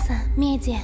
Масса Медиа.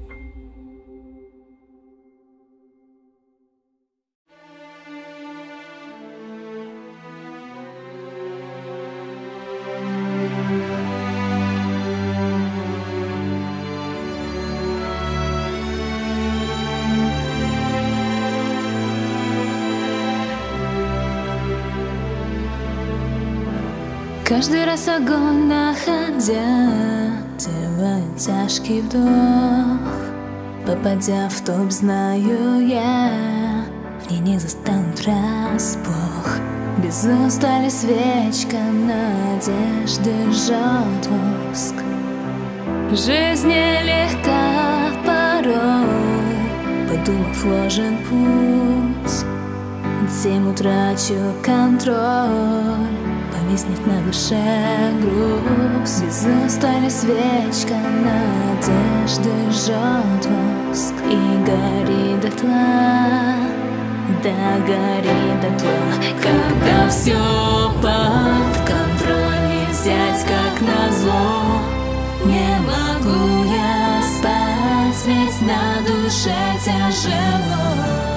Каждый раз огонь находя, делаю тяжкий вдох. Попадя в топ, знаю я, в ней не застанут врасплох. Без устали свечка, надежды жжет воск. Жизнь нелегка порой, подумав, ложен путь. Тем утрачу контроль, повиснет на душе груз. Без устали свечка, надежды жжет воск. И гори дотла, да гори дотла. Когда все под контроль, не взять как назло. Не могу я спать, ведь на душе тяжело.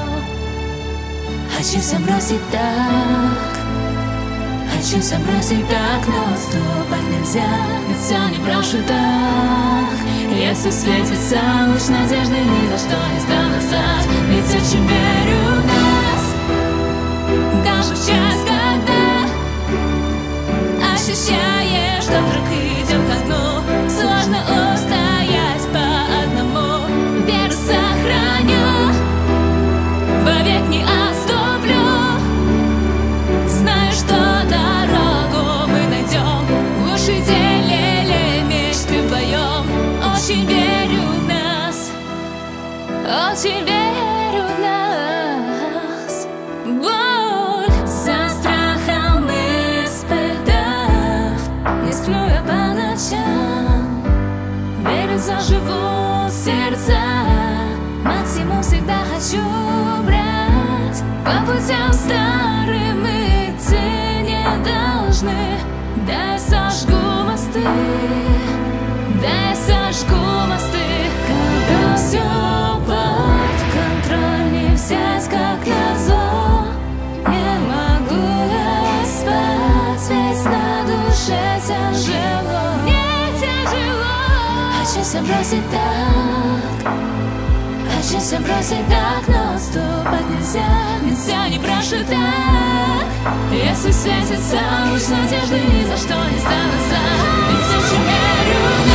Хочу все бросить так, хочу все бросить так, но отступать нельзя, ведь все не просто так. Если светится луч надежды, ни за что не сдам назад, ведь очень верю в нас. Даже в час, когда ощущаешь, что вдруг идем ко дну, сложно устоять по одному. Веру сохраню, вовек не отступлю. Знаю, что дорогу мы найдем, лучше делили мечты вдвоем. Очень верю в нас, очень верю в нас. Боль за страхом испытав, не сплю я по ночам. Верю, заживу сердца, максимум всегда хочу брать. По путям старым идти не должны. Да я сожгу мосты, да я сожгу мосты. Когда все под контроль, не взять как назло. Не могу я спать, ведь на душе тяжело. Мне тяжело. Хочу все бросить так, хочу все бросить так, но отступать нельзя, ведь все не прошу так. Если светится луч надежды, ни за что не сдам назад, ведь очень верю.